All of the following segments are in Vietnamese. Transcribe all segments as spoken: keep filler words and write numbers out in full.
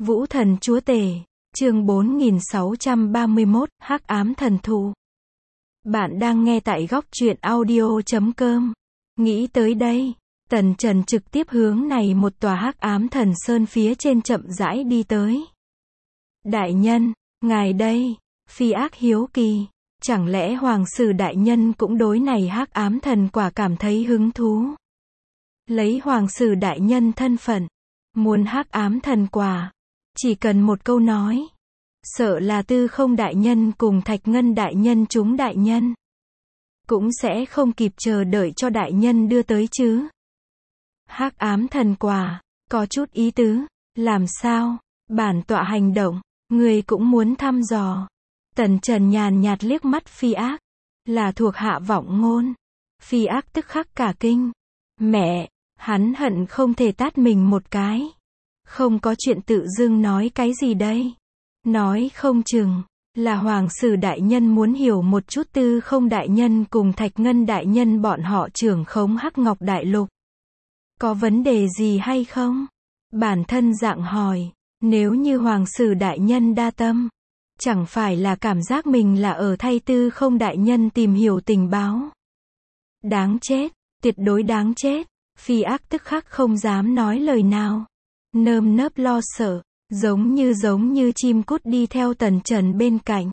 Vũ thần chúa tể, chương bốn nghìn sáu trăm ba mươi mốt, Hắc ám thần thù. Bạn đang nghe tại góc truyện audio chấm com. Nghĩ tới đây, Tần Trần trực tiếp hướng này một tòa Hắc ám thần sơn phía trên chậm rãi đi tới. Đại nhân, ngài đây, Phi Ác hiếu kỳ, chẳng lẽ Hoàng Sử đại nhân cũng đối này Hắc ám thần quả cảm thấy hứng thú? Lấy Hoàng Sử đại nhân thân phận, muốn Hắc ám thần quả, chỉ cần một câu nói, sợ là Tư Không đại nhân cùng Thạch Ngân đại nhân chúng đại nhân cũng sẽ không kịp chờ đợi cho đại nhân đưa tới chứ. Hắc ám thần quả, có chút ý tứ, làm sao? Bản tọa hành động, người cũng muốn thăm dò. Tần Trần nhàn nhạt liếc mắt Phi Ác, là thuộc hạ vọng ngôn. Phi Ác tức khắc cả kinh. Mẹ, hắn hận không thể tát mình một cái. Không có chuyện tự dưng nói cái gì đây? Nói không chừng là Hoàng Sử đại nhân muốn hiểu một chút Tư Không đại nhân cùng Thạch Ngân đại nhân bọn họ trưởng khống Hắc Ngọc đại lục. Có vấn đề gì hay không? Bản thân dạng hỏi, nếu như Hoàng Sử đại nhân đa tâm, chẳng phải là cảm giác mình là ở thay Tư Không đại nhân tìm hiểu tình báo. Đáng chết, tuyệt đối đáng chết. Phi Ác tức khắc không dám nói lời nào. Nơm nớp lo sợ, giống như giống như chim cút đi theo Tần Trần bên cạnh.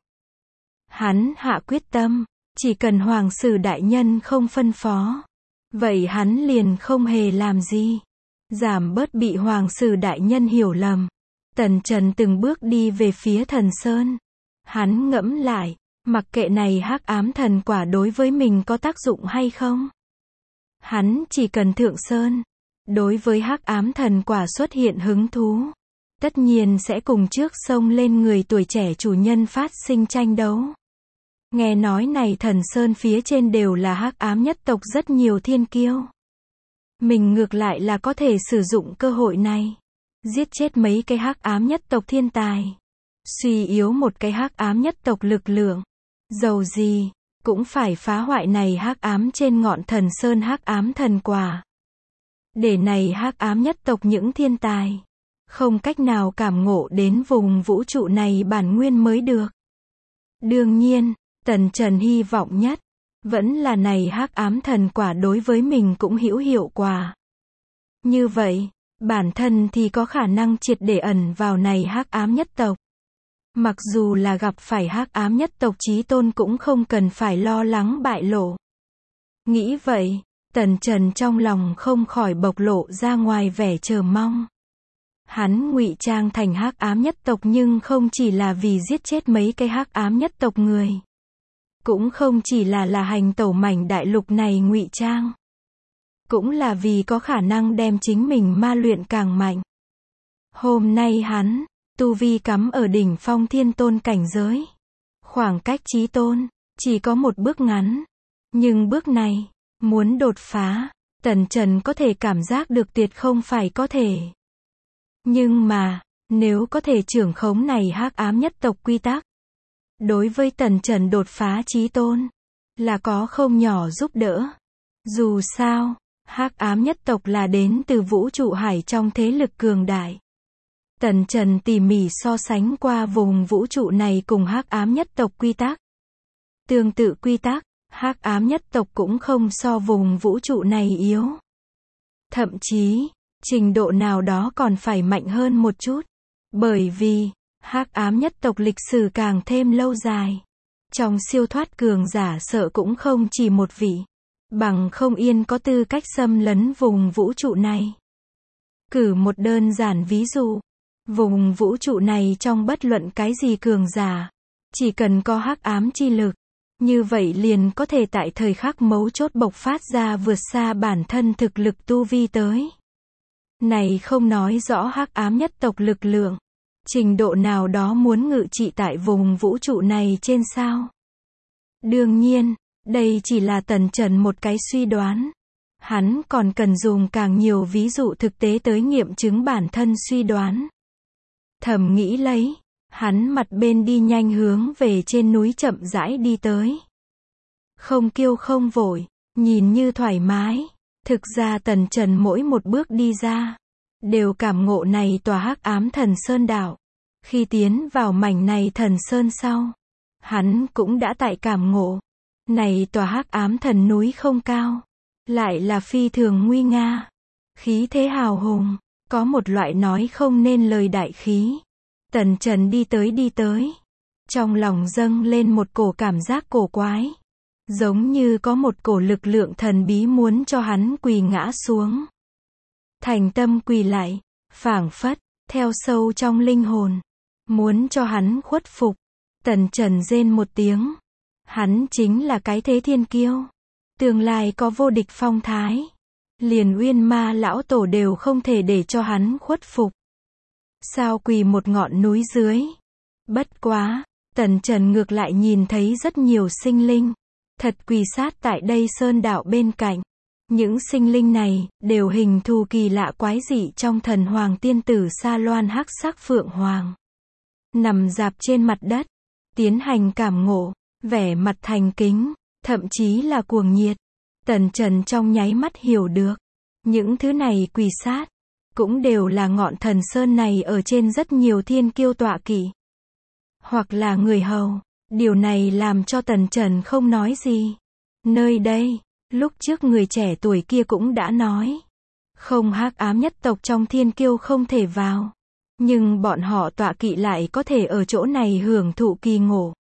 Hắn hạ quyết tâm, chỉ cần Hoàng Sử đại nhân không phân phó, vậy hắn liền không hề làm gì. Giảm bớt bị Hoàng Sử đại nhân hiểu lầm. Tần Trần từng bước đi về phía thần sơn. Hắn ngẫm lại, mặc kệ này Hắc ám thần quả đối với mình có tác dụng hay không, hắn chỉ cần thượng sơn. Đối với Hắc ám thần quả xuất hiện hứng thú, tất nhiên sẽ cùng trước sông lên người tuổi trẻ chủ nhân phát sinh tranh đấu. Nghe nói này thần sơn phía trên đều là Hắc ám nhất tộc rất nhiều thiên kiêu. Mình ngược lại là có thể sử dụng cơ hội này, giết chết mấy cái Hắc ám nhất tộc thiên tài, suy yếu một cái Hắc ám nhất tộc lực lượng. Dầu gì, cũng phải phá hoại này Hắc ám trên ngọn thần sơn Hắc ám thần quả. Để này Hắc ám nhất tộc những thiên tài không cách nào cảm ngộ đến vùng vũ trụ này bản nguyên mới được. Đương nhiên, Tần Trần hy vọng nhất vẫn là này Hắc ám thần quả đối với mình cũng hữu hiệu quả. Như vậy, bản thân thì có khả năng triệt để ẩn vào này Hắc ám nhất tộc. Mặc dù là gặp phải Hắc ám nhất tộc chí tôn cũng không cần phải lo lắng bại lộ. Nghĩ vậy, Tần Trần trong lòng không khỏi bộc lộ ra ngoài vẻ chờ mong. Hắn ngụy trang thành Hắc ám nhất tộc nhưng không chỉ là vì giết chết mấy cái Hắc ám nhất tộc người. Cũng không chỉ là là hành tẩu mảnh đại lục này ngụy trang. Cũng là vì có khả năng đem chính mình ma luyện càng mạnh. Hôm nay hắn, tu vi cắm ở đỉnh phong thiên tôn cảnh giới. Khoảng cách chí tôn, chỉ có một bước ngắn. Nhưng bước này, muốn đột phá, Tần Trần có thể cảm giác được tuyệt không phải có thể. Nhưng mà, nếu có thể trưởng khống này Hắc ám nhất tộc quy tắc, đối với Tần Trần đột phá chí tôn, là có không nhỏ giúp đỡ. Dù sao, Hắc ám nhất tộc là đến từ vũ trụ hải trong thế lực cường đại. Tần Trần tỉ mỉ so sánh qua vùng vũ trụ này cùng Hắc ám nhất tộc quy tắc. Tương tự quy tắc, Hắc ám nhất tộc cũng không so vùng vũ trụ này yếu. Thậm chí, trình độ nào đó còn phải mạnh hơn một chút. Bởi vì, Hắc ám nhất tộc lịch sử càng thêm lâu dài. Trong siêu thoát cường giả sợ cũng không chỉ một vị. Bằng không yên có tư cách xâm lấn vùng vũ trụ này. Cử một đơn giản ví dụ. Vùng vũ trụ này trong bất luận cái gì cường giả, chỉ cần có hắc ám chi lực, như vậy liền có thể tại thời khắc mấu chốt bộc phát ra vượt xa bản thân thực lực tu vi tới. Này không nói rõ hắc ám nhất tộc lực lượng, trình độ nào đó muốn ngự trị tại vùng vũ trụ này trên sao. Đương nhiên, đây chỉ là Tần Trần một cái suy đoán. Hắn còn cần dùng càng nhiều ví dụ thực tế tới nghiệm chứng bản thân suy đoán. Thầm nghĩ lấy, hắn mặt bên đi nhanh hướng về trên núi chậm rãi đi tới. Không kiêu không vội, nhìn như thoải mái. Thực ra Tần Trần mỗi một bước đi ra, đều cảm ngộ này tòa hắc ám thần sơn đạo. Khi tiến vào mảnh này thần sơn sau, hắn cũng đã tại cảm ngộ. Này tòa hắc ám thần núi không cao, lại là phi thường nguy nga. Khí thế hào hùng, có một loại nói không nên lời đại khí. Tần Trần đi tới đi tới. Trong lòng dâng lên một cổ cảm giác cổ quái. Giống như có một cổ lực lượng thần bí muốn cho hắn quỳ ngã xuống. Thành tâm quỳ lại, phảng phất, theo sâu trong linh hồn. Muốn cho hắn khuất phục. Tần Trần rên một tiếng. Hắn chính là cái thế thiên kiêu. Tương lai có vô địch phong thái. Liền Uyên Ma lão tổ đều không thể để cho hắn khuất phục. Sao quỳ một ngọn núi dưới. Bất quá, Tần Trần ngược lại nhìn thấy rất nhiều sinh linh. Thật quỳ sát tại đây sơn đạo bên cạnh. Những sinh linh này, đều hình thù kỳ lạ quái dị trong thần hoàng tiên tử Sa Loan hắc sắc phượng hoàng. Nằm dạp trên mặt đất, tiến hành cảm ngộ, vẻ mặt thành kính, thậm chí là cuồng nhiệt. Tần Trần trong nháy mắt hiểu được. Những thứ này quỳ sát, cũng đều là ngọn thần sơn này ở trên rất nhiều thiên kiêu tọa kỵ. Hoặc là người hầu. Điều này làm cho Tần Trần không nói gì. Nơi đây, lúc trước người trẻ tuổi kia cũng đã nói. Không hắc ám nhất tộc trong thiên kiêu không thể vào. Nhưng bọn họ tọa kỵ lại có thể ở chỗ này hưởng thụ kỳ ngộ.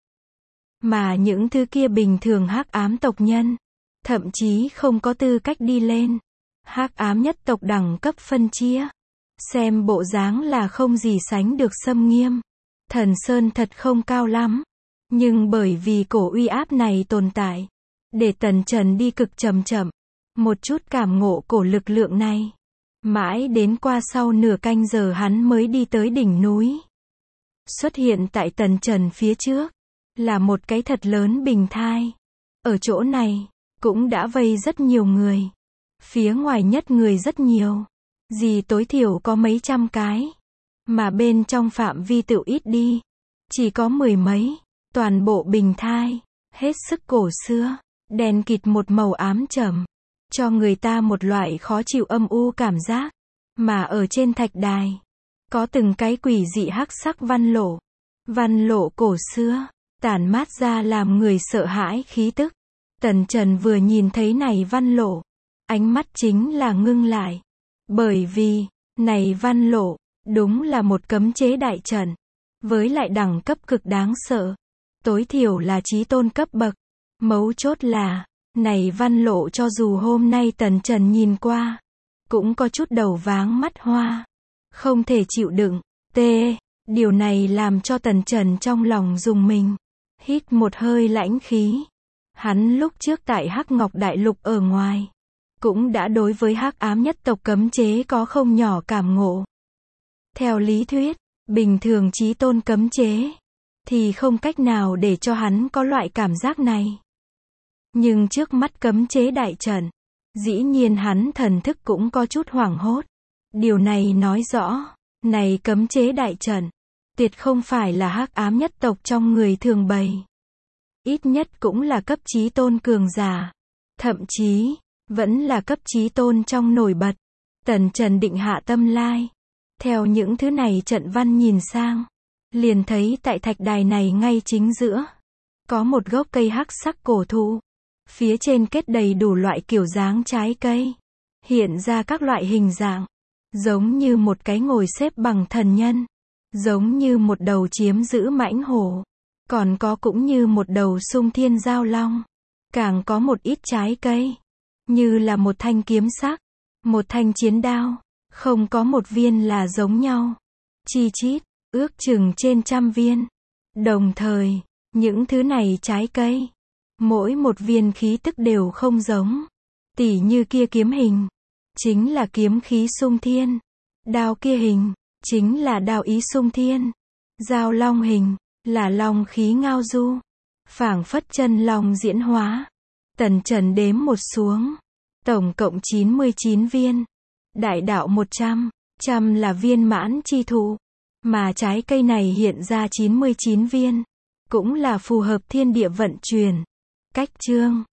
Mà những thứ kia bình thường hắc ám tộc nhân, thậm chí không có tư cách đi lên. Hắc ám nhất tộc đẳng cấp phân chia. Xem bộ dáng là không gì sánh được xâm nghiêm. Thần sơn thật không cao lắm. Nhưng bởi vì cổ uy áp này tồn tại, để Tần Trần đi cực chậm chậm, một chút cảm ngộ cổ lực lượng này. Mãi đến qua sau nửa canh giờ hắn mới đi tới đỉnh núi. Xuất hiện tại Tần Trần phía trước, là một cái thật lớn bình thai. Ở chỗ này, cũng đã vây rất nhiều người. Phía ngoài nhất người rất nhiều. Gì tối thiểu có mấy trăm cái. Mà bên trong phạm vi tự ít đi. Chỉ có mười mấy. Toàn bộ bình thai, hết sức cổ xưa, đèn kịt một màu ám trầm, cho người ta một loại khó chịu âm u cảm giác. Mà ở trên thạch đài, có từng cái quỷ dị hắc sắc văn lộ, văn lộ cổ xưa, tản mát ra làm người sợ hãi khí tức. Tần Trần vừa nhìn thấy này văn lộ, ánh mắt chính là ngưng lại. Bởi vì, này văn lộ, đúng là một cấm chế đại trận, với lại đẳng cấp cực đáng sợ. Tối thiểu là chí tôn cấp bậc. Mấu chốt là, này văn lộ cho dù hôm nay Tần Trần nhìn qua, cũng có chút đầu váng mắt hoa. Không thể chịu đựng. T. Điều này làm cho Tần Trần trong lòng rùng mình. Hít một hơi lãnh khí. Hắn lúc trước tại Hắc Ngọc Đại Lục ở ngoài, cũng đã đối với hắc ám nhất tộc cấm chế có không nhỏ cảm ngộ. Theo lý thuyết, bình thường chí tôn cấm chế, thì không cách nào để cho hắn có loại cảm giác này. Nhưng trước mắt cấm chế đại trận, dĩ nhiên hắn thần thức cũng có chút hoảng hốt. Điều này nói rõ, này cấm chế đại trận, tuyệt không phải là hắc ám nhất tộc trong người thường bày. Ít nhất cũng là cấp chí tôn cường giả. Thậm chí, vẫn là cấp chí tôn trong nổi bật. Tần Trần định hạ tâm lai. Theo những thứ này trận văn nhìn sang, liền thấy tại thạch đài này ngay chính giữa, có một gốc cây hắc sắc cổ thụ. Phía trên kết đầy đủ loại kiểu dáng trái cây, hiện ra các loại hình dạng, giống như một cái ngồi xếp bằng thần nhân, giống như một đầu chiếm giữ mãnh hổ, còn có cũng như một đầu sung thiên giao long, càng có một ít trái cây, như là một thanh kiếm sắc, một thanh chiến đao, không có một viên là giống nhau, chi chít, ước chừng trên trăm viên. Đồng thời, những thứ này trái cây, mỗi một viên khí tức đều không giống. Tỉ như kia kiếm hình, chính là kiếm khí sung thiên. Đao kia hình, chính là đao ý sung thiên. Dao long hình, là long khí ngao du. Phảng phất chân long diễn hóa. Tần Trần đếm một xuống. Tổng cộng chín mươi chín viên. Đại đạo một trăm. Trăm là viên mãn chi thụ. Mà trái cây này hiện ra chín mươi chín viên. Cũng là phù hợp thiên địa vận chuyển. Cách chương